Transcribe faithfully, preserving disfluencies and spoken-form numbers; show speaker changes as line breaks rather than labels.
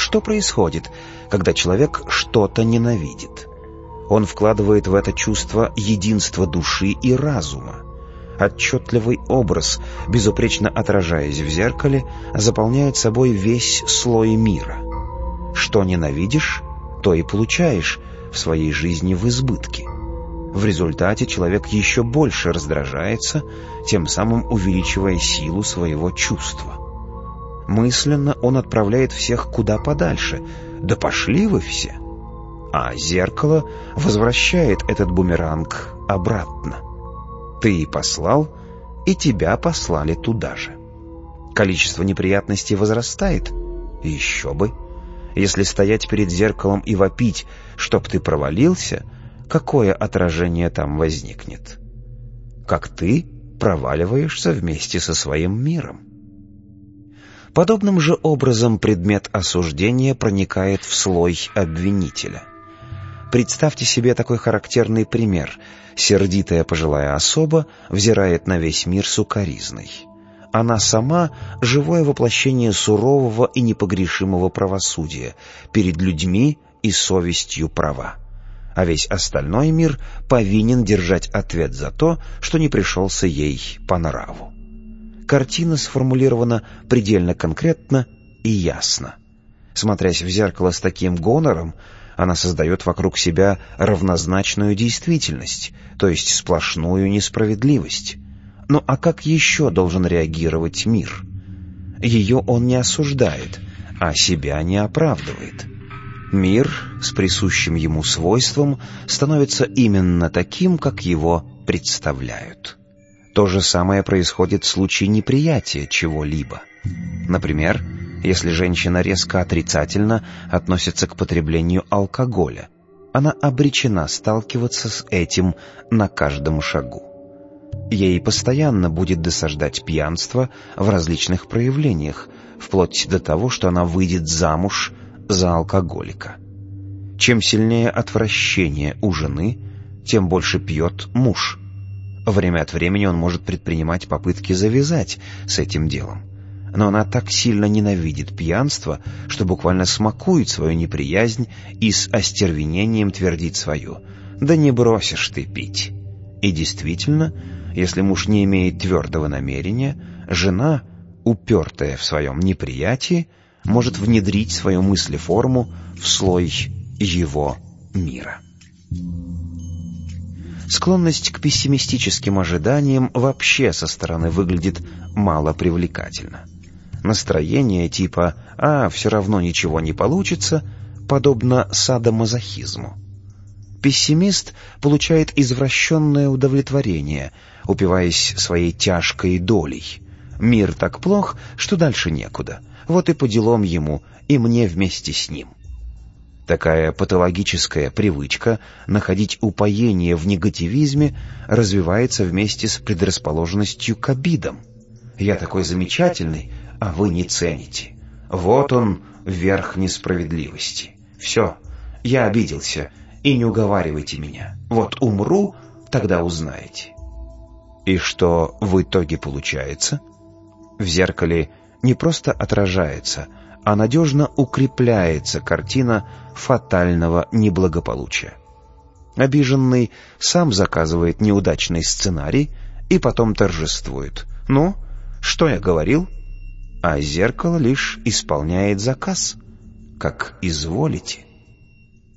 Что происходит, когда человек что-то ненавидит? Он вкладывает в это чувство единство души и разума. Отчетливый образ, безупречно отражаясь в зеркале, заполняет собой весь слой мира. Что ненавидишь, то и получаешь в своей жизни в избытке. В результате человек еще больше раздражается, тем самым увеличивая силу своего чувства. Мысленно он отправляет всех куда подальше. Да пошли вы все! А зеркало возвращает этот бумеранг обратно. Ты послал, и тебя послали туда же. Количество неприятностей возрастает? Еще бы! Если стоять перед зеркалом и вопить, чтоб ты провалился, какое отражение там возникнет? Как ты проваливаешься вместе со своим миром. Подобным же образом предмет осуждения проникает в слой обвинителя. Представьте себе такой характерный пример. Сердитая пожилая особа взирает на весь мир сукоризной. Она сама — живое воплощение сурового и непогрешимого правосудия, перед людьми и совестью права. А весь остальной мир повинен держать ответ за то, что не пришелся ей по нраву. Картина сформулирована предельно конкретно и ясно. Смотрясь в зеркало с таким гонором, она создает вокруг себя равнозначную действительность, то есть сплошную несправедливость. Ну а как еще должен реагировать мир? Ее он не осуждает, а себя не оправдывает. Мир с присущим ему свойством становится именно таким, как его представляют. То же самое происходит в случае неприятия чего-либо. Например, если женщина резко отрицательно относится к потреблению алкоголя, она обречена сталкиваться с этим на каждом шагу. Ей постоянно будет досаждать пьянство в различных проявлениях, вплоть до того, что она выйдет замуж за алкоголика. Чем сильнее отвращение у жены, тем больше пьет муж. Время от времени он может предпринимать попытки завязать с этим делом. Но она так сильно ненавидит пьянство, что буквально смакует свою неприязнь и с остервенением твердит свое: «Да не бросишь ты пить». И действительно, если муж не имеет твердого намерения, жена, упертая в своем неприятии, может внедрить свою мыслеформу в слой его мира. Склонность к пессимистическим ожиданиям вообще со стороны выглядит мало привлекательно. Настроение типа «а, все равно ничего не получится» подобно садомазохизму. Пессимист получает извращенное удовлетворение, упиваясь своей тяжкой долей. Мир так плох, что дальше некуда. Вот и по делам ему, и мне вместе с ним. Такая патологическая привычка находить упоение в негативизме развивается вместе с предрасположенностью к обидам. «Я такой замечательный, а вы не цените. Вот он, верх несправедливости. Все, я обиделся, и не уговаривайте меня. Вот умру, тогда узнаете». И что в итоге получается? В зеркале не просто отражается, а надежно укрепляется картина фатального неблагополучия. Обиженный сам заказывает неудачный сценарий и потом торжествует. «Ну, что я говорил?» А зеркало лишь исполняет заказ. «Как изволите».